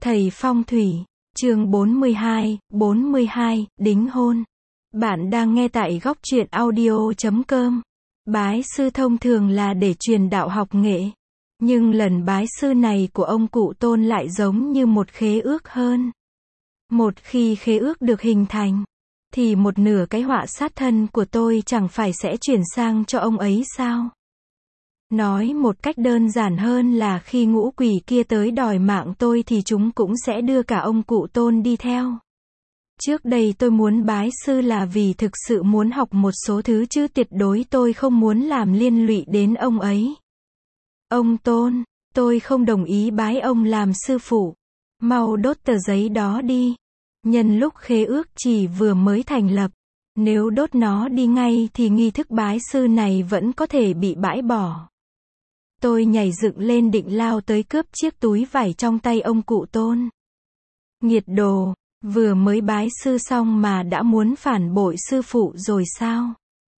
Thầy phong thủy, chương 42, đính hôn. Bạn đang nghe tại góc truyện audio.com. Bái sư thông thường là để truyền đạo học nghệ. Nhưng lần bái sư này của ông cụ Tôn lại giống như một khế ước hơn. Một khi khế ước được hình thành, thì một nửa cái họa sát thân của tôi chẳng phải sẽ chuyển sang cho ông ấy sao? Nói một cách đơn giản hơn là khi ngũ quỷ kia tới đòi mạng tôi thì chúng cũng sẽ đưa cả ông cụ Tôn đi theo. Trước đây tôi muốn bái sư là vì thực sự muốn học một số thứ chứ tuyệt đối tôi không muốn làm liên lụy đến ông ấy. Ông Tôn, tôi không đồng ý bái ông làm sư phụ. Mau đốt tờ giấy đó đi. Nhân lúc khế ước chỉ vừa mới thành lập, nếu đốt nó đi ngay thì nghi thức bái sư này vẫn có thể bị bãi bỏ. Tôi nhảy dựng lên định lao tới cướp chiếc túi vải trong tay ông cụ Tôn. Nghiệt đồ, vừa mới bái sư xong mà đã muốn phản bội sư phụ rồi sao?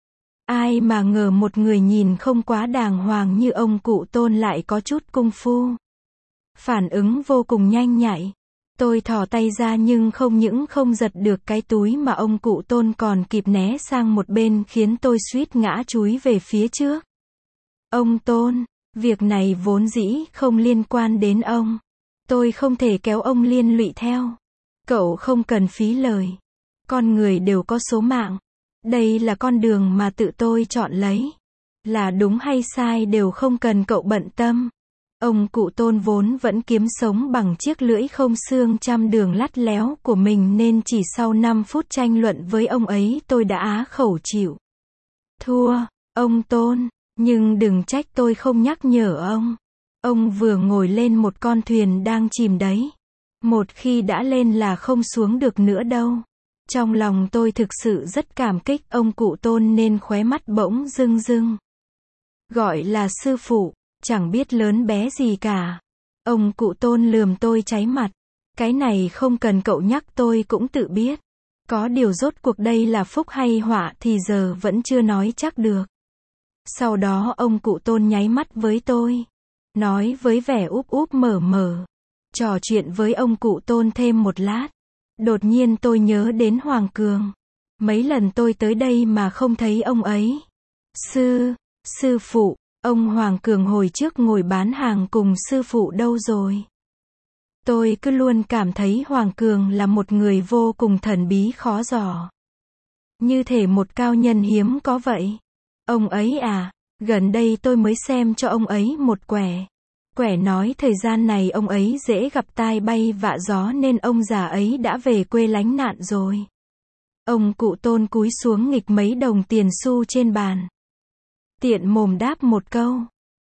Ai mà ngờ một người nhìn không quá đàng hoàng như ông cụ Tôn lại có chút công phu. Phản ứng vô cùng nhanh nhạy. Tôi thò tay ra nhưng không những không giật được cái túi mà ông cụ Tôn còn kịp né sang một bên khiến tôi suýt ngã chúi về phía trước. Ông Tôn, việc này vốn dĩ không liên quan đến ông. Tôi không thể kéo ông liên lụy theo. Cậu không cần phí lời. Con người đều có số mạng. Đây là con đường mà tự tôi chọn lấy. Là đúng hay sai đều không cần cậu bận tâm. Ông cụ Tôn vốn vẫn kiếm sống bằng chiếc lưỡi không xương trăm đường lắt léo của mình nên chỉ sau 5 phút tranh luận với ông ấy tôi đã á khẩu chịu thua. Ông Tôn, nhưng đừng trách tôi không nhắc nhở ông. Ông vừa ngồi lên một con thuyền đang chìm đấy. Một khi đã lên là không xuống được nữa đâu. Trong lòng tôi thực sự rất cảm kích ông cụ Tôn nên khóe mắt bỗng rưng rưng. Gọi là sư phụ, chẳng biết lớn bé gì cả. Ông cụ Tôn lườm tôi cháy mặt. Cái này không cần cậu nhắc tôi cũng tự biết. Có điều rốt cuộc đây là phúc hay họa thì giờ vẫn chưa nói chắc được. Sau đó ông cụ Tôn nháy mắt với tôi. Nói với vẻ úp úp mở mở. Trò chuyện với ông cụ Tôn thêm một lát. Đột nhiên tôi nhớ đến Hoàng Cường. Mấy lần tôi tới đây mà không thấy ông ấy. Sư phụ, ông Hoàng Cường hồi trước ngồi bán hàng cùng sư phụ đâu rồi? Tôi cứ luôn cảm thấy Hoàng Cường là một người vô cùng thần bí khó dò. Như thể một cao nhân hiếm có vậy. Ông ấy à, gần đây tôi mới xem cho ông ấy một quẻ. Quẻ nói thời gian này ông ấy dễ gặp tai bay vạ gió nên ông già ấy đã về quê lánh nạn rồi. Ông cụ Tôn cúi xuống nghịch mấy đồng tiền xu trên bàn. Tiện mồm đáp một câu.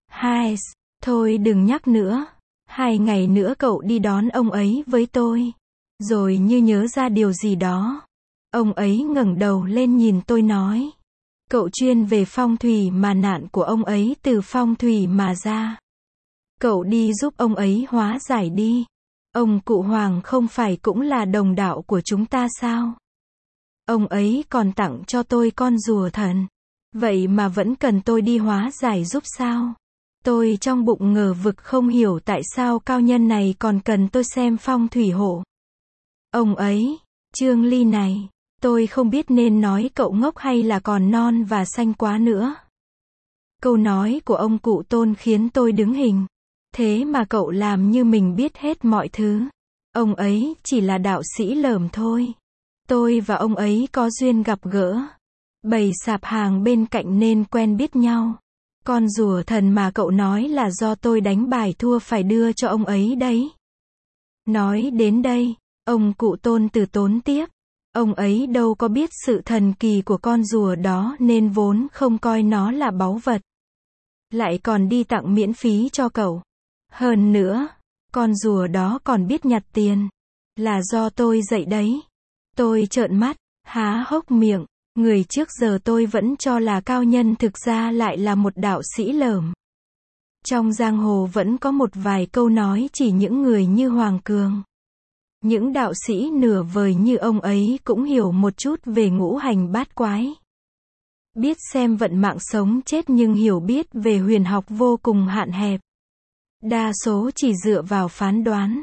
Thôi đừng nhắc nữa. 2 ngày nữa cậu đi đón ông ấy với tôi. Rồi như nhớ ra điều gì đó. Ông ấy ngẩng đầu lên nhìn tôi nói. Cậu chuyên về phong thủy mà nạn của ông ấy từ phong thủy mà ra. Cậu đi giúp ông ấy hóa giải đi. Ông cụ Hoàng không phải cũng là đồng đạo của chúng ta sao? Ông ấy còn tặng cho tôi con rùa thần. Vậy mà vẫn cần tôi đi hóa giải giúp sao? Tôi trong bụng ngờ vực không hiểu tại sao cao nhân này còn cần tôi xem phong thủy hộ. Ông ấy, Trương Ly này, tôi không biết nên nói cậu ngốc hay là còn non và xanh quá nữa. Câu nói của ông cụ Tôn khiến tôi đứng hình. Thế mà cậu làm như mình biết hết mọi thứ. Ông ấy chỉ là đạo sĩ lởm thôi. Tôi và ông ấy có duyên gặp gỡ. Bày sạp hàng bên cạnh nên quen biết nhau. Con rùa thần mà cậu nói là do tôi đánh bài thua phải đưa cho ông ấy đấy. Nói đến đây, ông cụ Tôn từ tốn tiếp. Ông ấy đâu có biết sự thần kỳ của con rùa đó nên vốn không coi nó là báu vật. Lại còn đi tặng miễn phí cho cậu. Hơn nữa, con rùa đó còn biết nhặt tiền. Là do tôi dạy đấy. Tôi trợn mắt, há hốc miệng. Người trước giờ tôi vẫn cho là cao nhân thực ra lại là một đạo sĩ lởm. Trong giang hồ vẫn có một vài câu nói chỉ những người như Hoàng Cường. Những đạo sĩ nửa vời như ông ấy cũng hiểu một chút về ngũ hành bát quái. Biết xem vận mạng sống chết nhưng hiểu biết về huyền học vô cùng hạn hẹp. Đa số chỉ dựa vào phán đoán.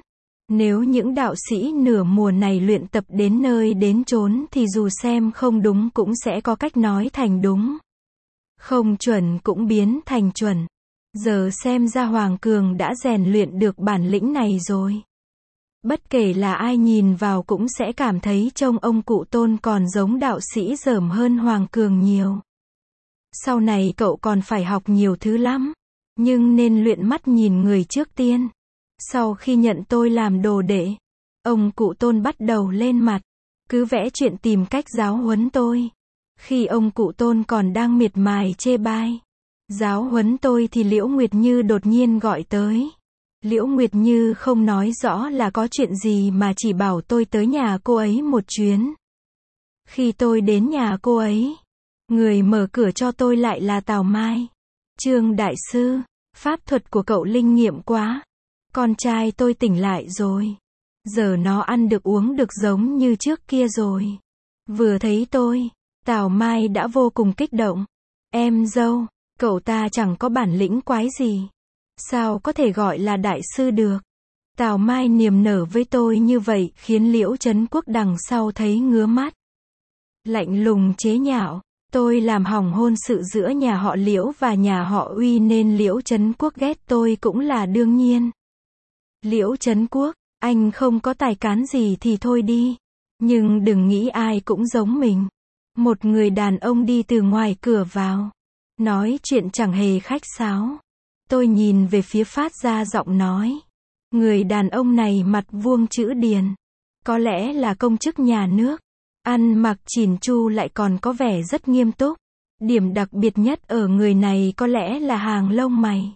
Nếu những đạo sĩ nửa mùa này luyện tập đến nơi đến chốn thì dù xem không đúng cũng sẽ có cách nói thành đúng. Không chuẩn cũng biến thành chuẩn. Giờ xem ra Hoàng Cường đã rèn luyện được bản lĩnh này rồi. Bất kể là ai nhìn vào cũng sẽ cảm thấy trông ông cụ Tôn còn giống đạo sĩ dởm hơn Hoàng Cường nhiều. Sau này cậu còn phải học nhiều thứ lắm. Nhưng nên luyện mắt nhìn người trước tiên. Sau khi nhận tôi làm đồ đệ, ông cụ Tôn bắt đầu lên mặt. Cứ vẽ chuyện tìm cách giáo huấn tôi. Khi ông cụ Tôn còn đang miệt mài chê bai giáo huấn tôi thì Liễu Nguyệt Như đột nhiên gọi tới. Liễu Nguyệt Như không nói rõ là có chuyện gì mà chỉ bảo tôi tới nhà cô ấy một chuyến. Khi tôi đến nhà cô ấy, người mở cửa cho tôi lại là Tào Mai. Trương đại sư, pháp thuật của cậu linh nghiệm quá. Con trai tôi tỉnh lại rồi. Giờ nó ăn được uống được giống như trước kia rồi. Vừa thấy tôi, Tào Mai đã vô cùng kích động. Em dâu, cậu ta chẳng có bản lĩnh quái gì. Sao có thể gọi là đại sư được? Tào Mai niềm nở với tôi như vậy khiến Liễu Trấn Quốc đằng sau thấy ngứa mắt. Lạnh lùng chế nhạo, tôi làm hỏng hôn sự giữa nhà họ Liễu và nhà họ Uy nên Liễu Trấn Quốc ghét tôi cũng là đương nhiên. Liễu Trấn Quốc, anh không có tài cán gì thì thôi đi. Nhưng đừng nghĩ ai cũng giống mình. Một người đàn ông đi từ ngoài cửa vào. Nói chuyện chẳng hề khách sáo. Tôi nhìn về phía phát ra giọng nói. Người đàn ông này mặt vuông chữ điền. Có lẽ là công chức nhà nước. Ăn mặc chỉn chu lại còn có vẻ rất nghiêm túc. Điểm đặc biệt nhất ở người này có lẽ là hàng lông mày.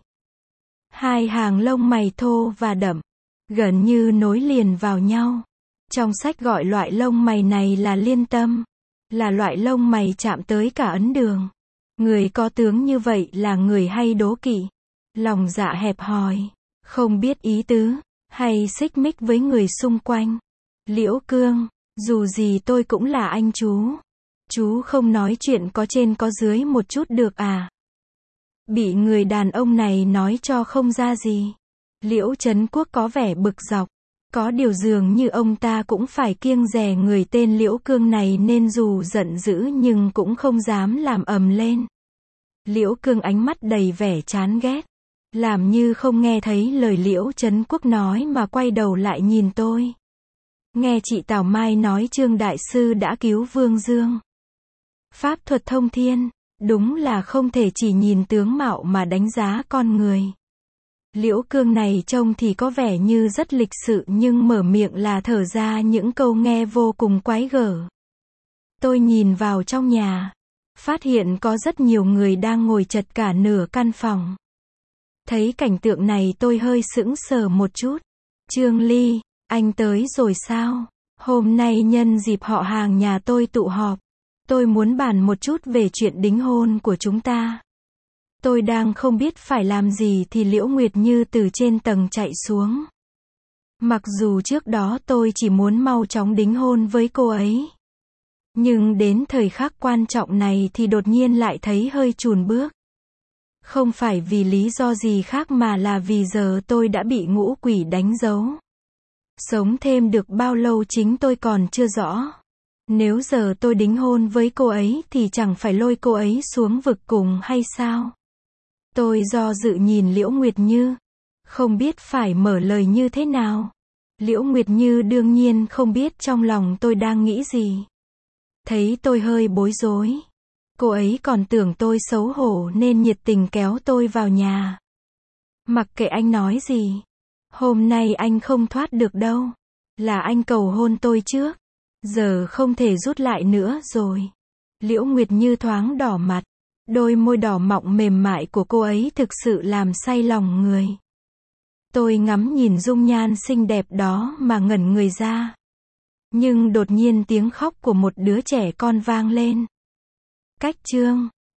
Hai hàng lông mày thô và đậm, gần như nối liền vào nhau. Trong sách gọi loại lông mày này là liên tâm. Là loại lông mày chạm tới cả ấn đường. Người có tướng như vậy là người hay đố kỵ. Lòng dạ hẹp hòi. Không biết ý tứ. Hay xích mích với người xung quanh. Liễu Cương, dù gì tôi cũng là anh chú. Chú không nói chuyện có trên có dưới một chút được à? Bị người đàn ông này nói cho không ra gì. Liễu Trấn Quốc có vẻ bực dọc. Có điều dường như ông ta cũng phải kiêng dè người tên Liễu Cương này nên dù giận dữ nhưng cũng không dám làm ầm lên. Liễu Cương ánh mắt đầy vẻ chán ghét. Làm như không nghe thấy lời Liễu Trấn Quốc nói mà quay đầu lại nhìn tôi. Nghe chị Tào Mai nói Trương đại sư đã cứu Vương Dương. Pháp thuật thông thiên, đúng là không thể chỉ nhìn tướng mạo mà đánh giá con người. Liễu Cương này trông thì có vẻ như rất lịch sự nhưng mở miệng là thở ra những câu nghe vô cùng quái gở. Tôi nhìn vào trong nhà, phát hiện có rất nhiều người đang ngồi chật cả nửa căn phòng. Thấy cảnh tượng này tôi hơi sững sờ một chút. Trương Ly, anh tới rồi sao? Hôm nay nhân dịp họ hàng nhà tôi tụ họp. Tôi muốn bàn một chút về chuyện đính hôn của chúng ta. Tôi đang không biết phải làm gì thì Liễu Nguyệt Như từ trên tầng chạy xuống. Mặc dù trước đó tôi chỉ muốn mau chóng đính hôn với cô ấy. Nhưng đến thời khắc quan trọng này thì đột nhiên lại thấy hơi chùn bước. Không phải vì lý do gì khác mà là vì giờ tôi đã bị ngũ quỷ đánh dấu. Sống thêm được bao lâu chính tôi còn chưa rõ. Nếu giờ tôi đính hôn với cô ấy thì chẳng phải lôi cô ấy xuống vực cùng hay sao? Tôi do dự nhìn Liễu Nguyệt Như. Không biết phải mở lời như thế nào. Liễu Nguyệt Như đương nhiên không biết trong lòng tôi đang nghĩ gì. Thấy tôi hơi bối rối. Cô ấy còn tưởng tôi xấu hổ nên nhiệt tình kéo tôi vào nhà. Mặc kệ anh nói gì. Hôm nay anh không thoát được đâu. Là anh cầu hôn tôi trước. Giờ không thể rút lại nữa rồi. Liễu Nguyệt Như thoáng đỏ mặt. Đôi môi đỏ mọng mềm mại của cô ấy thực sự làm say lòng người. Tôi ngắm nhìn dung nhan xinh đẹp đó mà ngẩn người ra. Nhưng đột nhiên tiếng khóc của một đứa trẻ con vang lên. Cách chương